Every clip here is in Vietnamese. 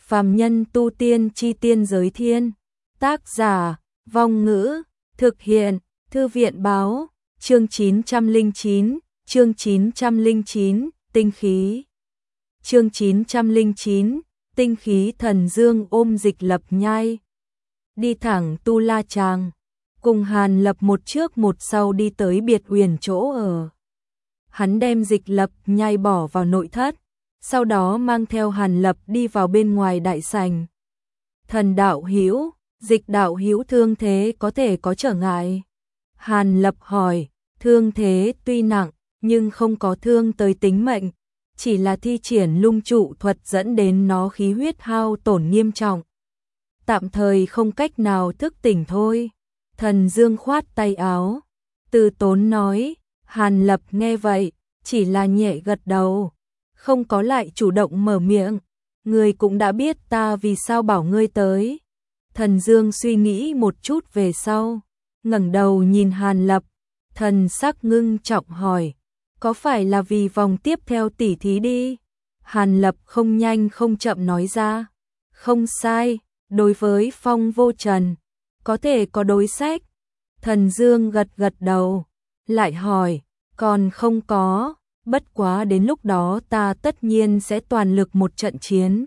Phàm nhân tu tiên chi tiên giới thiên. Tác giả, Vong Ngữ, thực hiện, Thư viện báo, chương 909, chương 909, tinh khí. Chương 909, tinh khí. Thần Dương ôm Dịch Lập Nhai, đi thẳng Tu La Tràng, cùng Hàn Lập một trước một sau đi tới Biệt Uyển chỗ ở. Hắn đem Dịch Lập Nhai bỏ vào nội thất, sau đó mang theo Hàn Lập đi vào bên ngoài đại sảnh. Thần đạo hữu, Dịch đạo hữu thương thế có thể có trở ngại? Hàn Lập hỏi. Thương thế tuy nặng, nhưng không có thương tới tính mệnh, chỉ là thi triển lung trụ thuật dẫn đến nó khí huyết hao tổn nghiêm trọng. Tạm thời không cách nào thức tỉnh thôi. Thần Dương khoát tay áo, từ tốn nói. Hàn Lập nghe vậy, chỉ là nhẹ gật đầu, không có lại chủ động mở miệng. Ngươi cũng đã biết ta vì sao bảo ngươi tới. Thần Dương suy nghĩ một chút về sau, ngẩng đầu nhìn Hàn Lập, thần sắc ngưng trọng hỏi, có phải là vì vòng tiếp theo tỉ thí đi? Hàn Lập không nhanh không chậm nói ra, không sai, đối với Phong Vô Trần, có thể có đối sách. Thần Dương gật gật đầu, lại hỏi, còn không có, bất quá đến lúc đó ta tất nhiên sẽ toàn lực một trận chiến.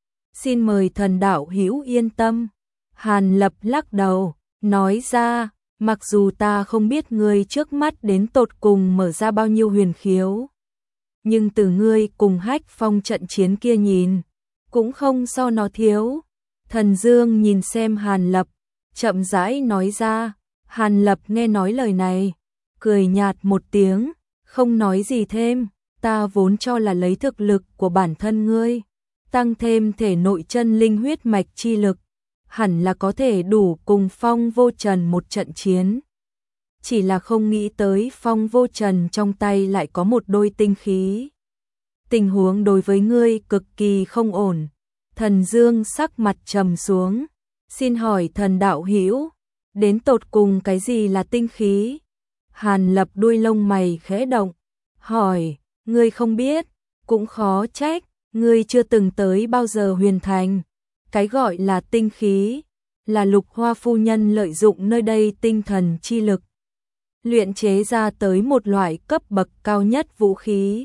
Xin mời thần đạo hữu yên tâm. Hàn Lập lắc đầu, nói ra, mặc dù ta không biết ngươi trước mắt đến tột cùng mở ra bao nhiêu huyền khiếu, nhưng từ ngươi cùng Hách Phong trận chiến kia nhìn, cũng không so nó thiếu. Thần Dương nhìn xem Hàn Lập, chậm rãi nói ra. Hàn Lập nghe nói lời này, cười nhạt một tiếng, không nói gì thêm. Ta vốn cho là lấy thực lực của bản thân ngươi, tăng thêm thể nội chân linh huyết mạch chi lực, hẳn là có thể đủ cùng Phong Vô Trần một trận chiến. Chỉ là không nghĩ tới Phong Vô Trần trong tay lại có một đôi tinh khí. Tình huống đối với ngươi cực kỳ không ổn. Thần Dương sắc mặt trầm xuống, xin hỏi thần đạo hữu, đến tột cùng cái gì là tinh khí? Hàn Lập đuôi lông mày khẽ động, hỏi, ngươi không biết, cũng khó trách, ngươi chưa từng tới bao giờ Huyền Thành. Cái gọi là tinh khí, là Lục Hoa phu nhân lợi dụng nơi đây tinh thần chi lực, luyện chế ra tới một loại cấp bậc cao nhất vũ khí.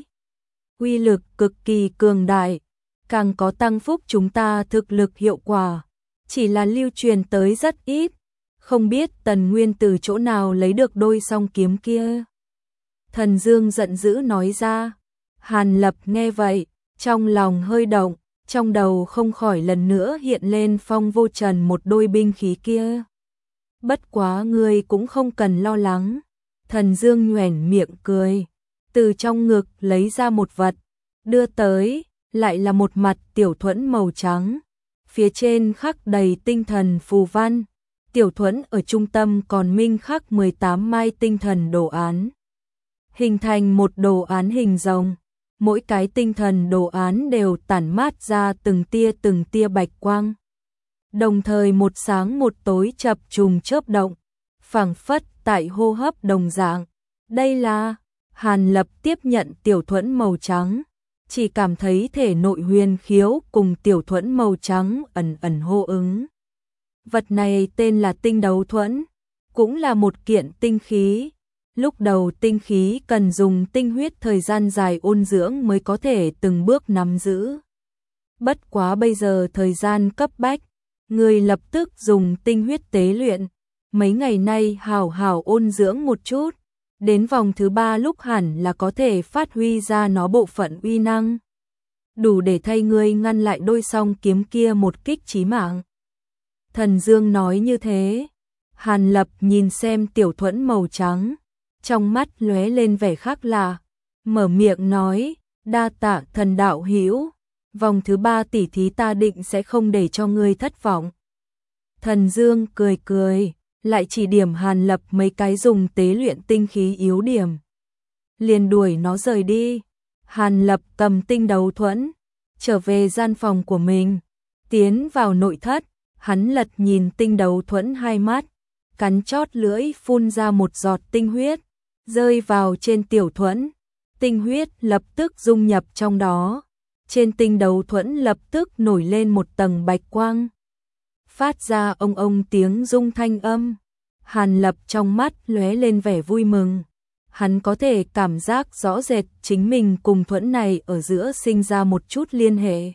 Uy lực cực kỳ cường đại, càng có tăng phúc chúng ta thực lực hiệu quả, chỉ là lưu truyền tới rất ít. Không biết Tần Nguyên từ chỗ nào lấy được đôi song kiếm kia? Thần Dương giận dữ nói ra. Hàn Lập nghe vậy, trong lòng hơi động, trong đầu không khỏi lần nữa hiện lên Phong Vô Trần một đôi binh khí kia. Bất quá ngươi cũng không cần lo lắng. Thần Dương nhoẻn miệng cười, từ trong ngực lấy ra một vật, đưa tới, lại là một mặt tiểu thuẫn màu trắng, phía trên khắc đầy tinh thần phù văn. Tiểu thuẫn ở trung tâm còn minh khắc 18 mai tinh thần đồ án, hình thành một đồ án hình rồng. Mỗi cái tinh thần đồ án đều tản mát ra từng tia bạch quang, đồng thời một sáng một tối chập trùng chớp động, phảng phất tại hô hấp đồng dạng. Đây là... Hàn Lập tiếp nhận tiểu thuẫn màu trắng, chỉ cảm thấy thể nội huyền khiếu cùng tiểu thuẫn màu trắng ẩn ẩn hô ứng. Vật này tên là tinh đấu thuẫn, cũng là một kiện tinh khí. Lúc đầu tinh khí cần dùng tinh huyết thời gian dài ôn dưỡng mới có thể từng bước nắm giữ. Bất quá bây giờ thời gian cấp bách, người lập tức dùng tinh huyết tế luyện. Mấy ngày nay hảo hảo ôn dưỡng một chút, đến vòng thứ 3 lúc hẳn là có thể phát huy ra nó bộ phận uy năng, đủ để thay ngươi ngăn lại đôi song kiếm kia một kích chí mạng. Thần Dương nói như thế. Hàn Lập nhìn xem tiểu thuẫn màu trắng, trong mắt lóe lên vẻ khác lạ, mở miệng nói, đa tạ thần đạo hữu, vòng thứ 3 tỉ thí ta định sẽ không để cho ngươi thất vọng. Thần Dương cười cười, lại chỉ điểm Hàn Lập mấy cái dùng tế luyện tinh khí yếu điểm, liền đuổi nó rời đi. Hàn Lập cầm tinh đấu thuẫn, trở về gian phòng của mình, tiến vào nội thất. Hắn lật nhìn tinh đấu thuẫn hai mắt, cắn chót lưỡi phun ra một giọt tinh huyết, rơi vào trên tiểu thuẫn. Tinh huyết lập tức dung nhập trong đó, trên tinh đấu thuẫn lập tức nổi lên một tầng bạch quang. Phát ra ông ông tiếng rung thanh âm. Hàn Lập trong mắt lóe lên vẻ vui mừng. Hắn có thể cảm giác rõ rệt chính mình cùng thuẫn này ở giữa sinh ra một chút liên hệ.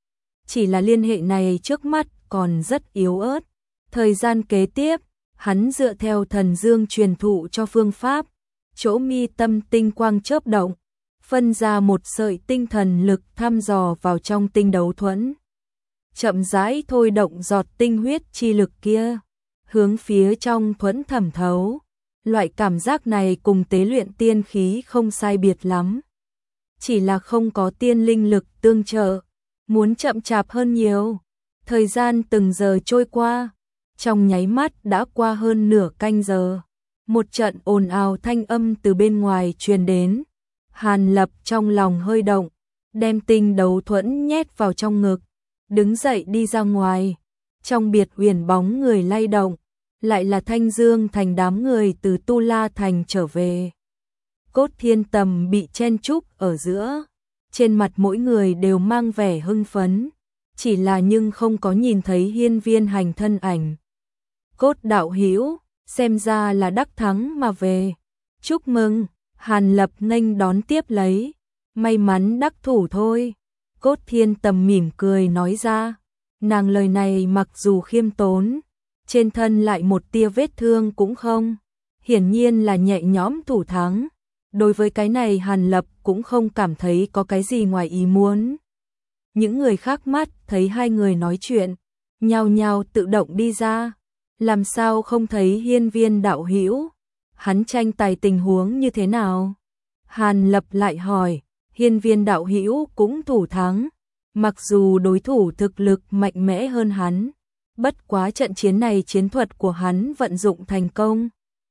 Chỉ là liên hệ này trước mắt còn rất yếu ớt. Thời gian kế tiếp, hắn dựa theo thần dương truyền thụ cho phương pháp, chỗ mi tâm tinh quang chớp động, phân ra một sợi tinh thần lực thăm dò vào trong tinh đấu thuẫn. Chậm rãi thôi động giọt tinh huyết chi lực kia, hướng phía trong thuẫn thẩm thấu. Loại cảm giác này cùng tế luyện tiên khí không sai biệt lắm. Chỉ là không có tiên linh lực tương trợ, muốn chậm chạp hơn nhiều. Thời gian từng giờ trôi qua, trong nháy mắt đã qua hơn nửa canh giờ. Một trận ồn ào thanh âm từ bên ngoài truyền đến. Hàn Lập trong lòng hơi động, đem tinh đấu thuẫn nhét vào trong ngực, đứng dậy đi ra ngoài. Trong biệt huyền bóng người lay động, lại là Thanh Dương Thành đám người từ Tu La Thành trở về. Cốt Thiên Tầm bị chen chúc ở giữa, trên mặt mỗi người đều mang vẻ hưng phấn, chỉ là nhưng không có nhìn thấy Hiên Viên Hành thân ảnh. Cốt đạo hữu, xem ra là đắc thắng mà về. Chúc mừng, Hàn Lập nghênh đón tiếp lấy. May mắn đắc thủ thôi. Cốt Thiên Tầm mỉm cười nói ra. Nàng lời này mặc dù khiêm tốn, trên thân lại một tia vết thương cũng không. Hiển nhiên là nhẹ nhõm thủ thắng. Đối với cái này Hàn Lập cũng không cảm thấy có cái gì ngoài ý muốn. Những người khác mắt thấy hai người nói chuyện, nhao nhao tự động đi ra. Làm sao không thấy Hiên Viên đạo hữu? Hắn tranh tài tình huống như thế nào? Hàn Lập lại hỏi. Hiên Viên đạo hữu cũng thủ thắng, mặc dù đối thủ thực lực mạnh mẽ hơn hắn, bất quá trận chiến này chiến thuật của hắn vận dụng thành công.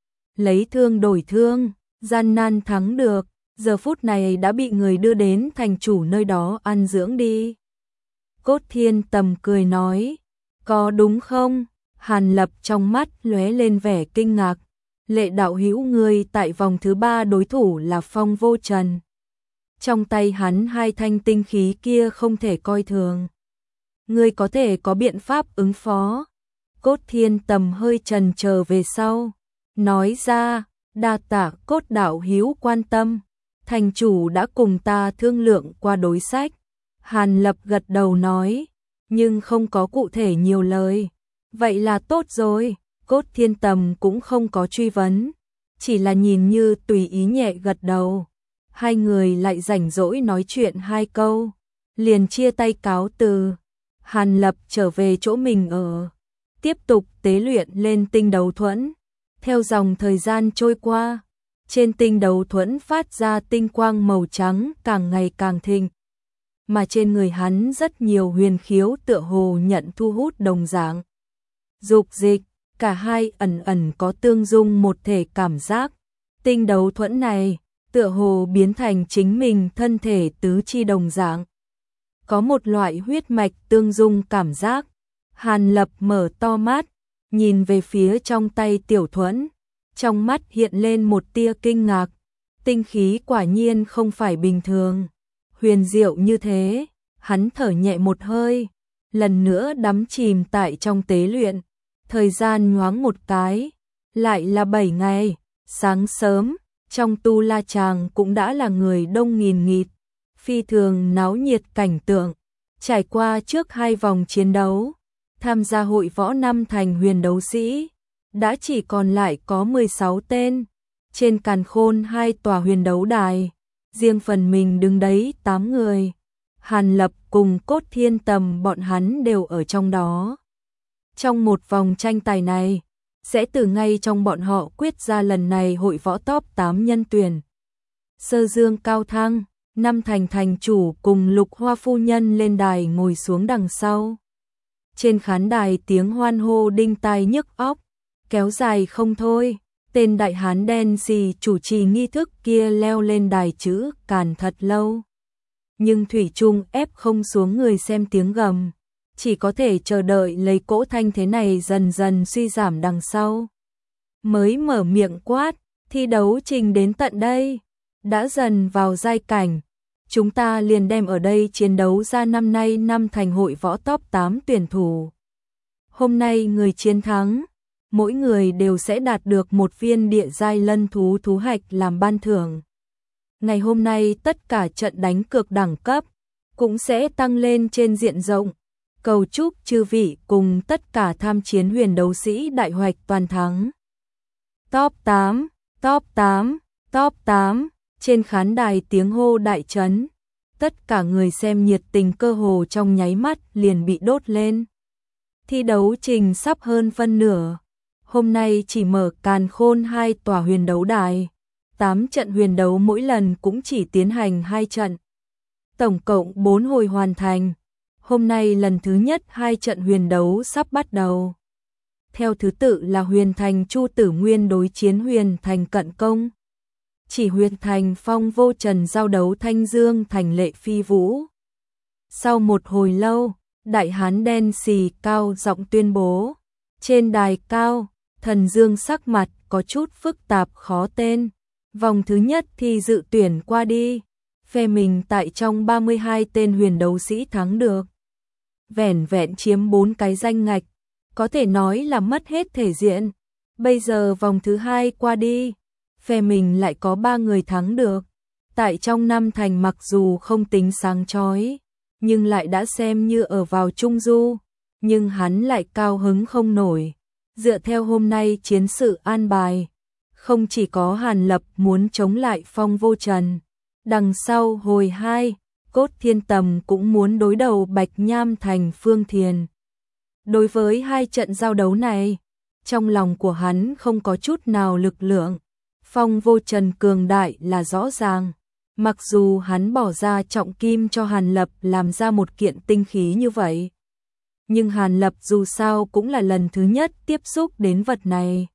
Lấy thương đổi thương, gian nan thắng được, giờ phút này đã bị người đưa đến thành chủ nơi đó ăn dưỡng đi. Cốt Thiên Tầm cười nói, có đúng không? Hàn Lập trong mắt lóe lên vẻ kinh ngạc. Lệ đạo hữu ngươi tại vòng thứ 3 đối thủ là Phong Vô Trần. Trong tay hắn hai thanh tinh khí kia không thể coi thường. Ngươi có thể có biện pháp ứng phó. Cốt Thiên Tầm hơi chần chờ về sau, nói ra, đa tạ Cốt đạo hữu quan tâm. Thành chủ đã cùng ta thương lượng qua đối sách. Hàn Lập gật đầu nói, nhưng không có cụ thể nhiều lời. Vậy là tốt rồi. Cốt Thiên Tầm cũng không có truy vấn, chỉ là nhìn như tùy ý nhẹ gật đầu. Hai người lại rảnh rỗi nói chuyện hai câu, liền chia tay cáo từ. Hàn Lập trở về chỗ mình ở, tiếp tục tế luyện lên tinh đấu thuẫn. Theo dòng thời gian trôi qua, trên tinh đấu thuẫn phát ra tinh quang màu trắng càng ngày càng thịnh, mà trên người hắn rất nhiều huyền khiếu tựa hồ nhận thu hút đồng dạng. Dục dịch, cả hai ẩn ẩn có tương dung một thể cảm giác. Tinh đấu thuẫn này tựa hồ biến thành chính mình thân thể tứ chi đồng dạng. Có một loại huyết mạch tương dung cảm giác. Hàn Lập mở to mắt, nhìn về phía trong tay tiểu thuẫn. Trong mắt hiện lên một tia kinh ngạc. Tinh khí quả nhiên không phải bình thường. Huyền diệu như thế, hắn thở nhẹ một hơi, lần nữa đắm chìm tại trong tế luyện. Thời gian nhoáng một cái, lại là 7 ngày, sáng sớm, trong Tu La Tràng cũng đã là người đông nghìn nghịt, phi thường náo nhiệt cảnh tượng. Trải qua trước 2 vòng chiến đấu, tham gia hội võ năm thành huyền đấu sĩ, đã chỉ còn lại có 16 tên. Trên càn khôn 2 tòa huyền đấu đài, riêng phần mình đứng đấy 8 người. Hàn Lập cùng Cốt Thiên Tầm bọn hắn đều ở trong đó. Trong một vòng tranh tài này, sẽ từ ngay trong bọn họ quyết ra lần này hội võ top 8 nhân tuyển. Sơ Dương Cao Thăng, Năm Thành thành chủ cùng Lục Hoa phu nhân lên đài ngồi xuống đằng sau. Trên khán đài tiếng hoan hô đinh tai nhức óc, kéo dài không thôi. Tên đại hán đen xì chủ trì nghi thức kia leo lên đài chữ càn thật lâu. Nhưng thủy chung ép không xuống người xem tiếng gầm. Chỉ có thể chờ đợi lấy cỗ thanh thế này dần dần suy giảm đằng sau. Mới mở miệng quát, thi đấu trình đến tận đây, đã dần vào giai cảnh. chúng ta liền đem ở đây chiến đấu ra năm nay năm thành hội võ top 8 tuyển thủ. Hôm nay người chiến thắng, mỗi người đều sẽ đạt được một viên địa giai lân thú thú hạch làm ban thưởng. Ngày hôm nay tất cả trận đánh cược đẳng cấp cũng sẽ tăng lên trên diện rộng. Cầu chúc chư vị cùng tất cả tham chiến huyền đấu sĩ đại hoạch toàn thắng. Top 8, top 8, top 8, trên khán đài tiếng hô đại trấn. Tất cả người xem nhiệt tình cơ hồ trong nháy mắt liền bị đốt lên. Thi đấu trình sắp hơn phân nửa. Hôm nay chỉ mở càn khôn 2 tòa huyền đấu đài. 8 trận huyền đấu mỗi lần cũng chỉ tiến hành 2 trận. Tổng cộng 4 hồi hoàn thành. Hôm nay lần thứ nhất 2 trận huyền đấu sắp bắt đầu. Theo thứ tự là Huyền Thành Chu Tử Nguyên đối chiến Huyền Thành Cận Công. Chỉ Huyền Thành Phong Vô Trần giao đấu Thanh Dương Thành Lệ Phi Vũ. Sau một hồi lâu, đại hán đen xì cao giọng tuyên bố. Trên đài cao, Thần Dương sắc mặt có chút phức tạp khó tên. Vòng thứ nhất thì dự tuyển qua đi. Phe mình tại trong 32 tên huyền đấu sĩ thắng được. Vẻn vẹn chiếm 4 cái danh ngạch. Có thể nói là mất hết thể diện. Bây giờ vòng thứ 2 qua đi. Phe mình lại có 3 người thắng được. Tại trong năm thành mặc dù không tính sáng chói, nhưng lại đã xem như ở vào trung du. Nhưng hắn lại cao hứng không nổi. Dựa theo hôm nay chiến sự an bài, không chỉ có Hàn Lập muốn chống lại Phong Vô Trần. Đằng sau hồi 2, Cốt Thiên Tầm cũng muốn đối đầu Bạch Nham Thành Phương Thiền. Đối với 2 trận giao đấu này, trong lòng của hắn không có chút nào lực lượng. Phong Vô Trần cường đại là rõ ràng. Mặc dù hắn bỏ ra trọng kim cho Hàn Lập làm ra một kiện tinh khí như vậy. Nhưng Hàn Lập dù sao cũng là lần thứ nhất tiếp xúc đến vật này.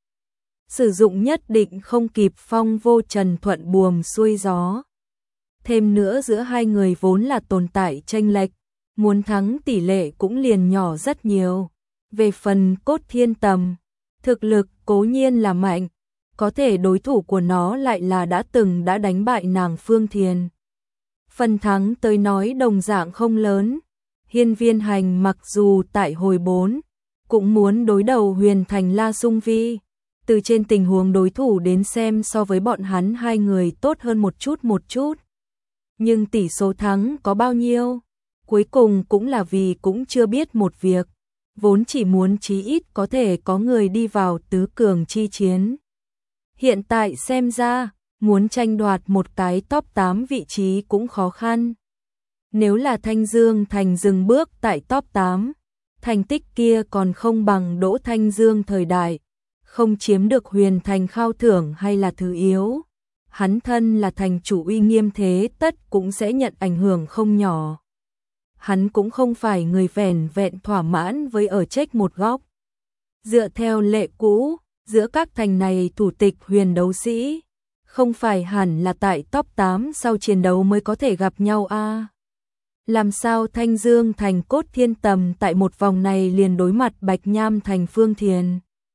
Sử dụng nhất định không kịp Phong Vô Trần thuận buồm xuôi gió. Thêm nữa giữa hai người vốn là tồn tại chênh lệch, muốn thắng tỷ lệ cũng liền nhỏ rất nhiều. Về phần Cốt Thiên Tầm, thực lực cố nhiên là mạnh, có thể đối thủ của nó lại là đã đánh bại nàng Phương Thiền. Phần thắng tới nói đồng dạng không lớn. Hiên Viên Hành mặc dù tại hồi 4, cũng muốn đối đầu Huyền Thành La Dung Vi. Từ trên tình huống đối thủ đến xem so với bọn hắn hai người tốt hơn một chút. Nhưng tỷ số thắng có bao nhiêu? Cuối cùng cũng là vì cũng chưa biết một việc. Vốn chỉ muốn chí ít có thể có người đi vào tứ cường chi chiến. Hiện tại xem ra, muốn tranh đoạt một cái top 8 vị trí cũng khó khăn. Nếu là Thanh Dương Thành dừng bước tại top 8, thành tích kia còn không bằng Đỗ Thanh Dương thời đại, không chiếm được Huyền Thành khao thưởng hay là thứ yếu. Hắn thân là thành chủ uy nghiêm thế tất cũng sẽ nhận ảnh hưởng không nhỏ. Hắn cũng không phải người vẻn vẹn thỏa mãn với ở trách một góc. Dựa theo lệ cũ, giữa các thành này thủ tịch huyền đấu sĩ, không phải hẳn là tại top 8 sau chiến đấu mới có thể gặp nhau a? Làm sao Thanh Dương Thành Cốt Thiên Tầm tại một vòng này liền đối mặt Bạch Nham Thành Phương Thiền?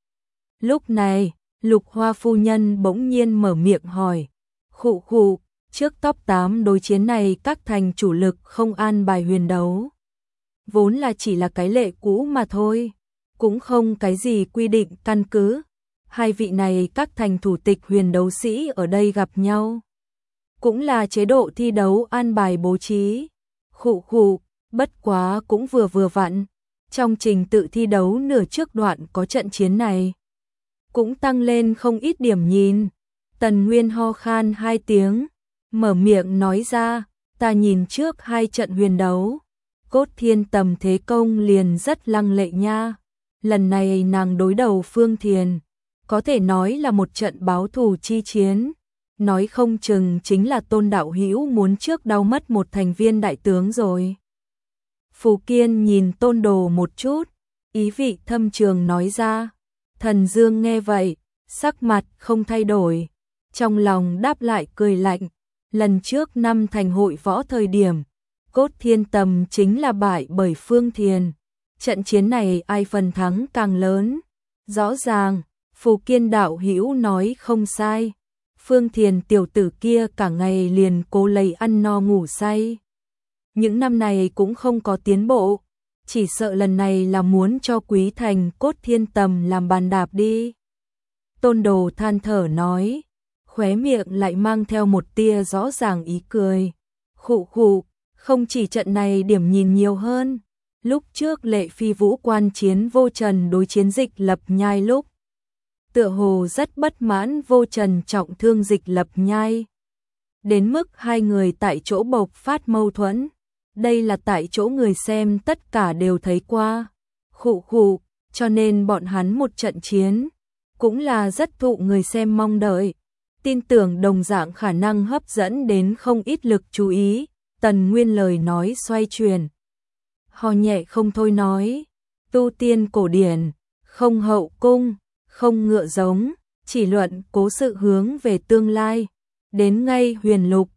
Lúc này, Lục Hoa phu nhân bỗng nhiên mở miệng hỏi. Khụ khụ, trước top 8 đối chiến này các thành chủ lực không an bài huyền đấu. Vốn là chỉ là cái lệ cũ mà thôi, cũng không cái gì quy định căn cứ. Hai vị này các thành thủ tịch huyền đấu sĩ ở đây gặp nhau. Cũng là chế độ thi đấu an bài bố trí. Khụ khụ, bất quá cũng vừa vặn. Trong trình tự thi đấu nửa trước đoạn có trận chiến này, cũng tăng lên không ít điểm nhìn. Tần Nguyên ho khan 2 tiếng, mở miệng nói ra, ta nhìn trước 2 trận huyền đấu. Cốt Thiên Tầm thế công liền rất lăng lệ nha. Lần này nàng đối đầu Phương Thiền, có thể nói là một trận báo thù chi chiến. Nói không chừng chính là Tôn đạo hữu muốn trước đau mất một thành viên đại tướng rồi. Phù Kiên nhìn Tôn Đồ một chút, ý vị thâm trường nói ra. Thần Dương nghe vậy, sắc mặt không thay đổi, trong lòng đáp lại cười lạnh. Lần trước năm thành hội võ thời điểm, Cốt Thiên Tầm chính là bại bởi Phương Thiền. Trận chiến này ai phần thắng càng lớn? Rõ ràng, Phù Kiên đạo hữu nói không sai. Phương Thiền tiểu tử kia cả ngày liền cố lấy ăn no ngủ say. Những năm này cũng không có tiến bộ, chỉ sợ lần này là muốn cho Quý Thành Cốt Thiên Tầm làm bàn đạp đi. Tôn Đồ than thở nói, khóe miệng lại mang theo một tia rõ ràng ý cười. Khụ khụ, không chỉ trận này điểm nhìn nhiều hơn. Lúc trước Lệ Phi Vũ quan chiến Vô Trần đối chiến Dịch Lập Nhai lúc, tựa hồ rất bất mãn Vô Trần trọng thương Dịch Lập Nhai. Đến mức hai người tại chỗ bộc phát mâu thuẫn. Đây là tại chỗ người xem tất cả đều thấy qua. Khụ khụ, cho nên bọn hắn một trận chiến cũng là rất thụ người xem mong đợi. Tin tưởng đồng dạng khả năng hấp dẫn đến không ít lực chú ý. Tần Nguyên lời nói xoay chuyển. Hò nhẹ không thôi nói, tu tiên cổ điển, không hậu cung, không ngựa giống, chỉ luận cố sự hướng về tương lai. Đến ngay huyền lục,